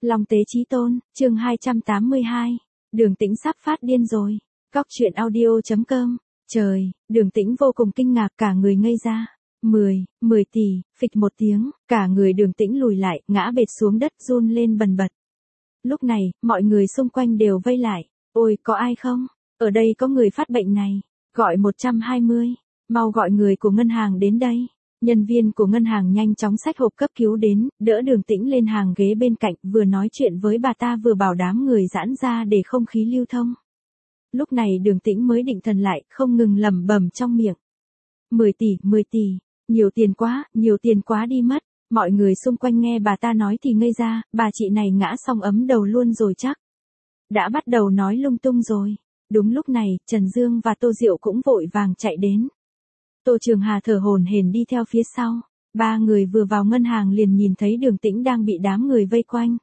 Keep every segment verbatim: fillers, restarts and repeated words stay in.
Long Tế Chí Tôn, chương hai trăm tám mươi hai. Đường Tĩnh sắp phát điên rồi. Góc truyện audio chấm com. Trời, Đường Tĩnh vô cùng kinh ngạc, cả người ngây ra. Mười, mười tỷ, phịch một tiếng, cả người Đường Tĩnh lùi lại, ngã bệt xuống đất, run lên bần bật. Lúc này, mọi người xung quanh đều vây lại. Ôi, có ai không? Ở đây có người phát bệnh này. Gọi một trăm hai mươi. Mau gọi người của ngân hàng đến đây. Nhân viên của ngân hàng nhanh chóng xách hộp cấp cứu đến, đỡ Đường Tĩnh lên hàng ghế bên cạnh, vừa nói chuyện với bà ta vừa bảo đám người giãn ra để không khí lưu thông. Lúc này Đường Tĩnh mới định thần lại, không ngừng lẩm bẩm trong miệng. mười tỷ, mười tỷ, nhiều tiền quá, nhiều tiền quá đi mất. Mọi người xung quanh nghe bà ta nói thì ngây ra, bà chị này ngã xong ấm đầu luôn rồi chắc. Đã bắt đầu nói lung tung rồi. Đúng lúc này, Trần Dương và Tô Diệu cũng vội vàng chạy đến. Tô Trường Hà thở hổn hển đi theo phía sau. Ba người vừa vào ngân hàng liền nhìn thấy Đường Tĩnh đang bị đám người vây quanh.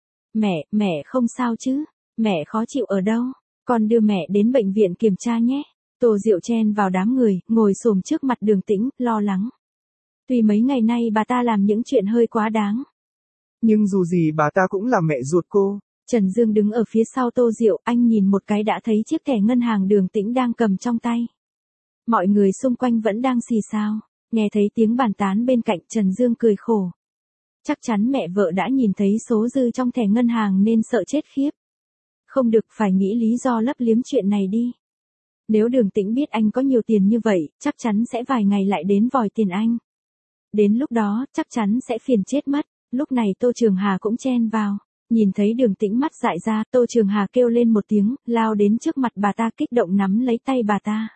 Mẹ, mẹ không sao chứ? Mẹ khó chịu ở đâu? Con đưa mẹ đến bệnh viện kiểm tra nhé. Tô Diệu chen vào đám người, ngồi xổm trước mặt Đường Tĩnh, lo lắng. Tuy mấy ngày nay bà ta làm những chuyện hơi quá đáng. Nhưng dù gì bà ta cũng là mẹ ruột cô. Trần Dương đứng ở phía sau Tô Diệu, anh nhìn một cái đã thấy chiếc thẻ ngân hàng Đường Tĩnh đang cầm trong tay. Mọi người xung quanh vẫn đang xì xào, nghe thấy tiếng bàn tán bên cạnh, Trần Dương cười khổ. Chắc chắn mẹ vợ đã nhìn thấy số dư trong thẻ ngân hàng nên sợ chết khiếp. Không được, phải nghĩ lý do lấp liếm chuyện này đi. Nếu Đường Tĩnh biết anh có nhiều tiền như vậy, chắc chắn sẽ vài ngày lại đến vòi tiền anh. Đến lúc đó, chắc chắn sẽ phiền chết mất. Lúc này Tô Trường Hà cũng chen vào. Nhìn thấy Đường Tĩnh mắt dại ra, Tô Trường Hà kêu lên một tiếng, lao đến trước mặt bà ta, kích động nắm lấy tay bà ta.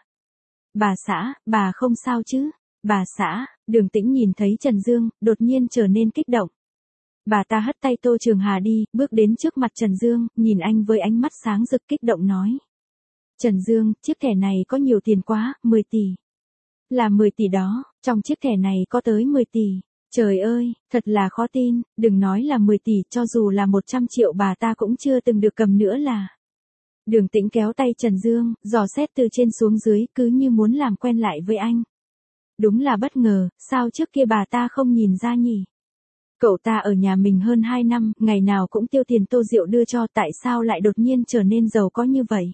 Bà xã, bà không sao chứ? Bà xã, Đường Tĩnh nhìn thấy Trần Dương, đột nhiên trở nên kích động. Bà ta hất tay Tô Trường Hà đi, bước đến trước mặt Trần Dương, nhìn anh với ánh mắt sáng rực kích động nói. Trần Dương, chiếc thẻ này có nhiều tiền quá, mười tỷ. Là mười tỷ đó, trong chiếc thẻ này có tới mười tỷ. Trời ơi, thật là khó tin, đừng nói là mười tỷ, cho dù là một trăm triệu bà ta cũng chưa từng được cầm nữa là. Đường Tĩnh kéo tay Trần Dương, dò xét từ trên xuống dưới, cứ như muốn làm quen lại với anh. Đúng là bất ngờ, sao trước kia bà ta không nhìn ra nhỉ? Cậu ta ở nhà mình hơn hai năm, ngày nào cũng tiêu tiền Tô Diệu đưa cho, tại sao lại đột nhiên trở nên giàu có như vậy?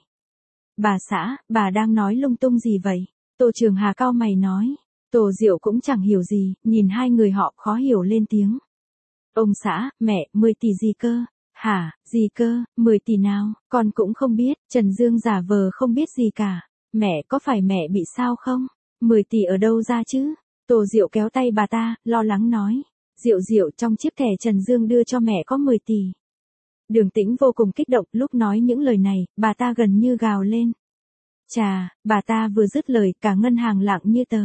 Bà xã, bà đang nói lung tung gì vậy? Tô Trường Hà cau mày nói. Tô Diệu cũng chẳng hiểu gì, nhìn hai người họ khó hiểu lên tiếng. Ông xã, mẹ, mười tỷ gì cơ? Hả, gì cơ, mười tỷ nào, con cũng không biết. Trần Dương giả vờ không biết gì cả. Mẹ, có phải mẹ bị sao không? mười tỷ ở đâu ra chứ? Tô Diệu kéo tay bà ta, lo lắng nói. Diệu Diệu, trong chiếc thẻ Trần Dương đưa cho mẹ có mười tỷ. Đường Tĩnh vô cùng kích động, lúc nói những lời này, bà ta gần như gào lên. Chà, bà ta vừa dứt lời, cả ngân hàng lặng như tờ.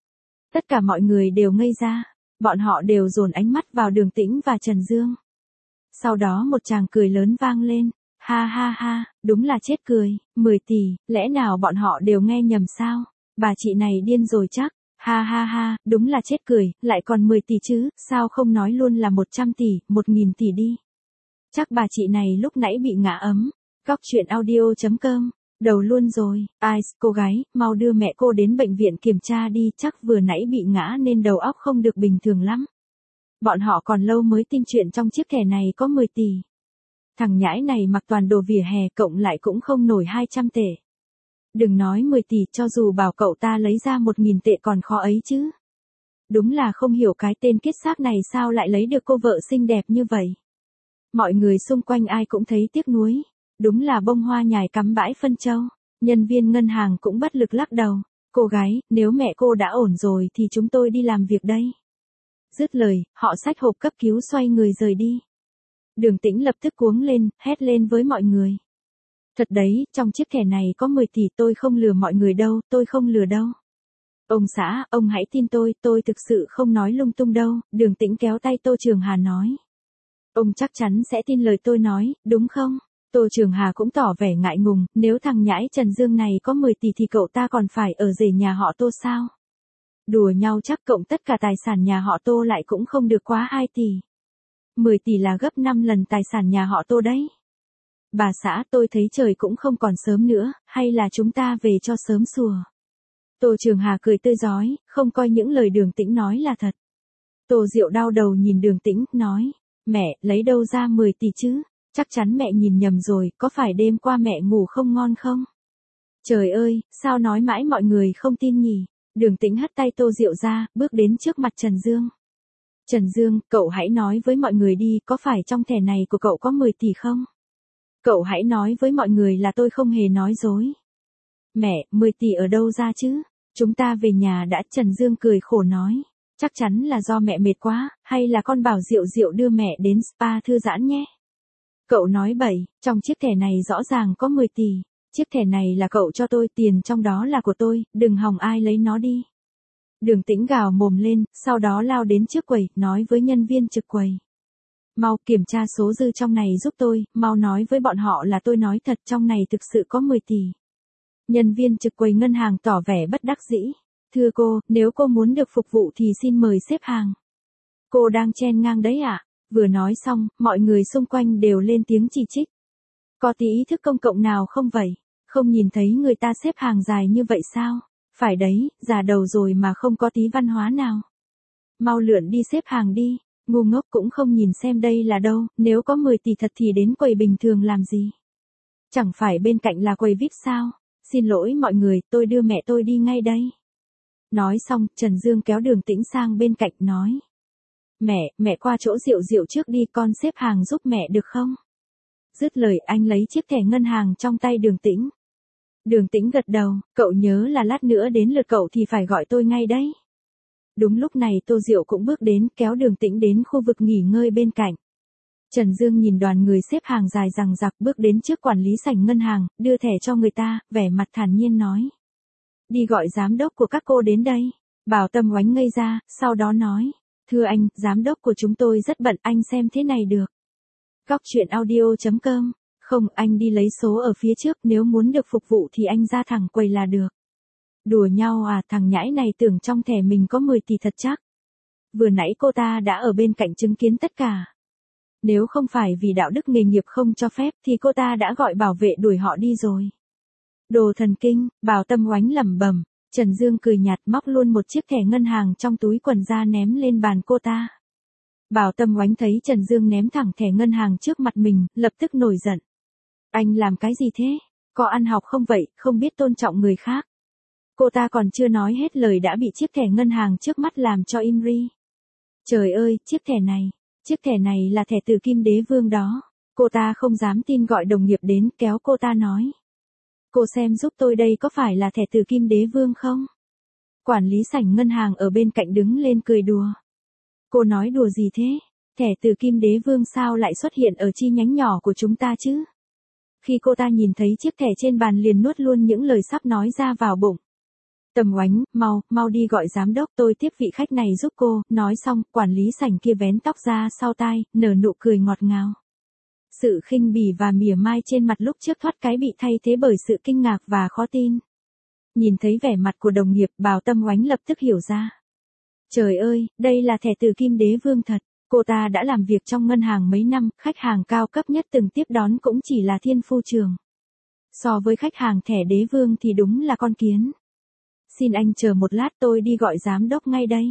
Tất cả mọi người đều ngây ra, bọn họ đều dồn ánh mắt vào Đường Tĩnh và Trần Dương. Sau đó một tràng cười lớn vang lên, ha ha ha, đúng là chết cười, mười tỷ, lẽ nào bọn họ đều nghe nhầm sao? Bà chị này điên rồi chắc, ha ha ha, đúng là chết cười, lại còn mười tỷ chứ, sao không nói luôn là một trăm tỷ, một nghìn tỷ đi. Chắc bà chị này lúc nãy bị ngã ấm. Góc truyện audio chấm com. Đầu luôn rồi, ai, cô gái, mau đưa mẹ cô đến bệnh viện kiểm tra đi, chắc vừa nãy bị ngã nên đầu óc không được bình thường lắm. Bọn họ còn lâu mới tin chuyện trong chiếc thẻ này có mười tỷ. Thằng nhãi này mặc toàn đồ vỉa hè, cộng lại cũng không nổi hai trăm tệ. Đừng nói mười tỷ, cho dù bảo cậu ta lấy ra một nghìn tệ còn khó ấy chứ. Đúng là không hiểu cái tên kết xác này sao lại lấy được cô vợ xinh đẹp như vậy. Mọi người xung quanh ai cũng thấy tiếc nuối. Đúng là bông hoa nhài cắm bãi phân châu. Nhân viên ngân hàng cũng bất lực lắc đầu. Cô gái, nếu mẹ cô đã ổn rồi thì chúng tôi đi làm việc đây. Dứt lời, họ xách hộp cấp cứu xoay người rời đi. Đường Tĩnh lập tức cuống lên, hét lên với mọi người. Thật đấy, trong chiếc thẻ này có mười tỷ, tôi không lừa mọi người đâu, tôi không lừa đâu. Ông xã, ông hãy tin tôi, tôi thực sự không nói lung tung đâu, Đường Tĩnh kéo tay Tô Trường Hà nói. Ông chắc chắn sẽ tin lời tôi nói, đúng không? Tô Trường Hà cũng tỏ vẻ ngại ngùng, nếu thằng nhãi Trần Dương này có mười tỷ thì cậu ta còn phải ở rể nhà họ Tô sao? Đùa nhau chắc cộng tất cả tài sản nhà họ Tô lại cũng không được quá hai tỷ. mười tỷ là gấp năm lần tài sản nhà họ Tô đấy. Bà xã, tôi thấy trời cũng không còn sớm nữa, hay là chúng ta về cho sớm sùa. Tô Trường Hà cười tươi rói, không coi những lời Đường Tĩnh nói là thật. Tô Diệu đau đầu nhìn Đường Tĩnh, nói. Mẹ, lấy đâu ra mười tỷ chứ? Chắc chắn mẹ nhìn nhầm rồi, có phải đêm qua mẹ ngủ không ngon không? Trời ơi, sao nói mãi mọi người không tin nhỉ? Đường Tĩnh hất tay tô rượu ra, bước đến trước mặt Trần Dương. Trần Dương, cậu hãy nói với mọi người đi, có phải trong thẻ này của cậu có mười tỷ không? Cậu hãy nói với mọi người là tôi không hề nói dối. Mẹ, mười tỷ ở đâu ra chứ? Chúng ta về nhà đã. Trần Dương cười khổ nói. Chắc chắn là do mẹ mệt quá, hay là con bảo Diệu Diệu đưa mẹ đến spa thư giãn nhé. Cậu nói bậy, trong chiếc thẻ này rõ ràng có mười tỷ. Chiếc thẻ này là cậu cho tôi, tiền trong đó là của tôi, đừng hòng ai lấy nó đi. Đường Tĩnh gào mồm lên, sau đó lao đến trước quầy, nói với nhân viên trực quầy. Mau kiểm tra số dư trong này giúp tôi, mau nói với bọn họ là tôi nói thật, trong này thực sự có mười tỷ. Nhân viên trực quầy ngân hàng tỏ vẻ bất đắc dĩ. Thưa cô, nếu cô muốn được phục vụ thì xin mời xếp hàng. Cô đang chen ngang đấy ạ. À? Vừa nói xong, mọi người xung quanh đều lên tiếng chỉ trích. Có tí ý thức công cộng nào không vậy? Không nhìn thấy người ta xếp hàng dài như vậy sao? Phải đấy, già đầu rồi mà không có tí văn hóa nào. Mau lượn đi xếp hàng đi, ngu ngốc cũng không nhìn xem đây là đâu, nếu có mười tỷ thật thì đến quầy bình thường làm gì? Chẳng phải bên cạnh là quầy vi ai pi sao? Xin lỗi mọi người, tôi đưa mẹ tôi đi ngay đây. Nói xong, Trần Dương kéo Đường Tĩnh sang bên cạnh nói. Mẹ, mẹ qua chỗ Diệu Diệu trước đi, con xếp hàng giúp mẹ được không? Dứt lời anh lấy chiếc thẻ ngân hàng trong tay Đường Tĩnh. Đường Tĩnh gật đầu, cậu nhớ là lát nữa đến lượt cậu thì phải gọi tôi ngay đấy. Đúng lúc này Tô Diệu cũng bước đến, kéo Đường Tĩnh đến khu vực nghỉ ngơi bên cạnh. Trần Dương nhìn đoàn người xếp hàng dài dằng dặc, bước đến trước quản lý sảnh ngân hàng, đưa thẻ cho người ta, vẻ mặt thản nhiên nói. Đi gọi giám đốc của các cô đến đây. Bảo Tâm oánh ngây ra, sau đó nói. Thưa anh, giám đốc của chúng tôi rất bận, anh xem thế này được. Góc truyện audio chấm com. Không, anh đi lấy số ở phía trước, nếu muốn được phục vụ thì anh ra thẳng quầy là được. Đùa nhau à, thằng nhãi này tưởng trong thẻ mình có mười tỷ thật chắc. Vừa nãy cô ta đã ở bên cạnh chứng kiến tất cả. Nếu không phải vì đạo đức nghề nghiệp không cho phép thì cô ta đã gọi bảo vệ đuổi họ đi rồi. Đồ thần kinh, Bảo Tâm oánh lẩm bẩm. Trần Dương cười nhạt móc luôn một chiếc thẻ ngân hàng trong túi quần ra ném lên bàn cô ta. Bảo Tâm oánh thấy Trần Dương ném thẳng thẻ ngân hàng trước mặt mình, lập tức nổi giận. Anh làm cái gì thế? Có ăn học không vậy, không biết tôn trọng người khác. Cô ta còn chưa nói hết lời đã bị chiếc thẻ ngân hàng trước mắt làm cho im ri. Trời ơi, chiếc thẻ này, chiếc thẻ này là thẻ từ Kim Đế Vương đó. Cô ta không dám tin gọi đồng nghiệp đến, kéo cô ta nói. Cô xem giúp tôi đây có phải là thẻ từ Kim Đế Vương không? Quản lý sảnh ngân hàng ở bên cạnh đứng lên cười đùa. Cô nói đùa gì thế? Thẻ từ Kim Đế Vương sao lại xuất hiện ở chi nhánh nhỏ của chúng ta chứ? Khi cô ta nhìn thấy chiếc thẻ trên bàn liền nuốt luôn những lời sắp nói ra vào bụng. Tâm oánh, mau, mau đi gọi giám đốc, tôi tiếp vị khách này giúp cô. Nói xong, quản lý sảnh kia vén tóc ra sau tai, nở nụ cười ngọt ngào. Sự khinh bỉ và mỉa mai trên mặt lúc trước thoát cái bị thay thế bởi sự kinh ngạc và khó tin. Nhìn thấy vẻ mặt của đồng nghiệp, Bảo Tâm oánh lập tức hiểu ra. Trời ơi, đây là thẻ từ Kim Đế Vương thật. Cô ta đã làm việc trong ngân hàng mấy năm, khách hàng cao cấp nhất từng tiếp đón cũng chỉ là Thiên Phu Trường. So với khách hàng thẻ Đế Vương thì đúng là con kiến. Xin anh chờ một lát, tôi đi gọi giám đốc ngay đây.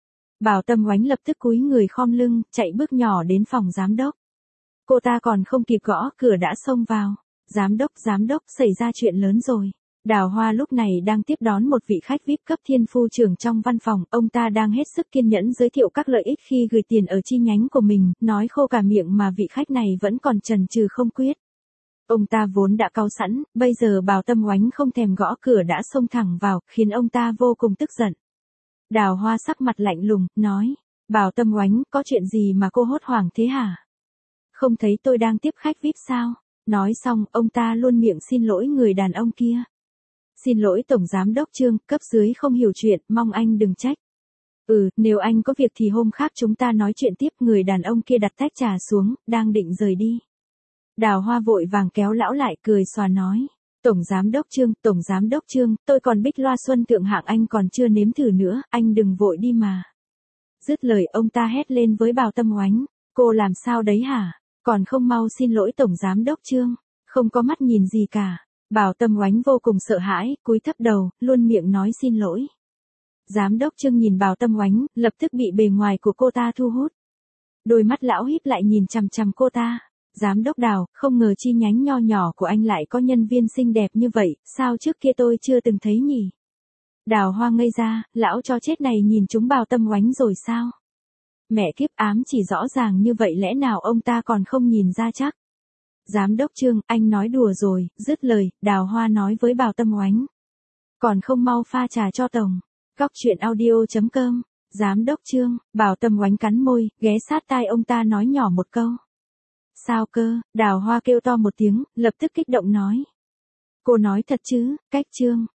Bảo Tâm oánh lập tức cúi người khom lưng, chạy bước nhỏ đến phòng giám đốc. Cô ta còn không kịp gõ cửa đã xông vào. Giám đốc, giám đốc, xảy ra chuyện lớn rồi. Đào Hoa lúc này đang tiếp đón một vị khách vi ai pi cấp Thiên Phu Trưởng trong văn phòng, ông ta đang hết sức kiên nhẫn giới thiệu các lợi ích khi gửi tiền ở chi nhánh của mình, nói khô cả miệng mà vị khách này vẫn còn chần chừ không quyết. Ông ta vốn đã cáu sẵn, bây giờ Bảo Tâm oánh không thèm gõ cửa đã xông thẳng vào, khiến ông ta vô cùng tức giận. Đào Hoa sắc mặt lạnh lùng, nói, Bảo Tâm oánh, có chuyện gì mà cô hốt hoảng thế hả? Không thấy tôi đang tiếp khách vi ai pi sao? Nói xong, ông ta luôn miệng xin lỗi người đàn ông kia. Xin lỗi Tổng Giám đốc Trương, cấp dưới không hiểu chuyện, mong anh đừng trách. Ừ, nếu anh có việc thì hôm khác chúng ta nói chuyện tiếp. Người đàn ông kia đặt tách trà xuống, đang định rời đi. Đào Hoa vội vàng kéo lão lại, cười xòa nói. Tổng Giám đốc Trương, Tổng Giám đốc Trương, tôi còn Bích Loa Xuân thượng hạng anh còn chưa nếm thử nữa, anh đừng vội đi mà. Dứt lời ông ta hét lên với Bảo Tâm oánh. Cô làm sao đấy hả? Còn không mau xin lỗi Tổng Giám đốc Trương, không có mắt nhìn gì cả. Bảo Tâm oánh vô cùng sợ hãi, cúi thấp đầu, luôn miệng nói xin lỗi. Giám đốc Trương nhìn Bảo Tâm oánh, lập tức bị bề ngoài của cô ta thu hút. Đôi mắt lão híp lại nhìn chằm chằm cô ta. Giám đốc Đào, không ngờ chi nhánh nho nhỏ của anh lại có nhân viên xinh đẹp như vậy, sao trước kia tôi chưa từng thấy nhỉ? Đào Hoa ngây ra, lão cho chết này nhìn chúng Bào Tâm Oánh rồi sao? Mẹ kiếp, ám chỉ rõ ràng như vậy lẽ nào ông ta còn không nhìn ra chắc? Giám đốc Trương, anh nói đùa rồi, dứt lời, Đào Hoa nói với Bào Tâm Oánh. Còn không mau pha trà cho tổng. Cóc truyện audio chấm com. Giám đốc Trương, Bào Tâm Oánh cắn môi, ghé sát tai ông ta nói nhỏ một câu. Sao cơ? Đào Hoa kêu to một tiếng, lập tức kích động nói. Cô nói thật chứ, cách Trương.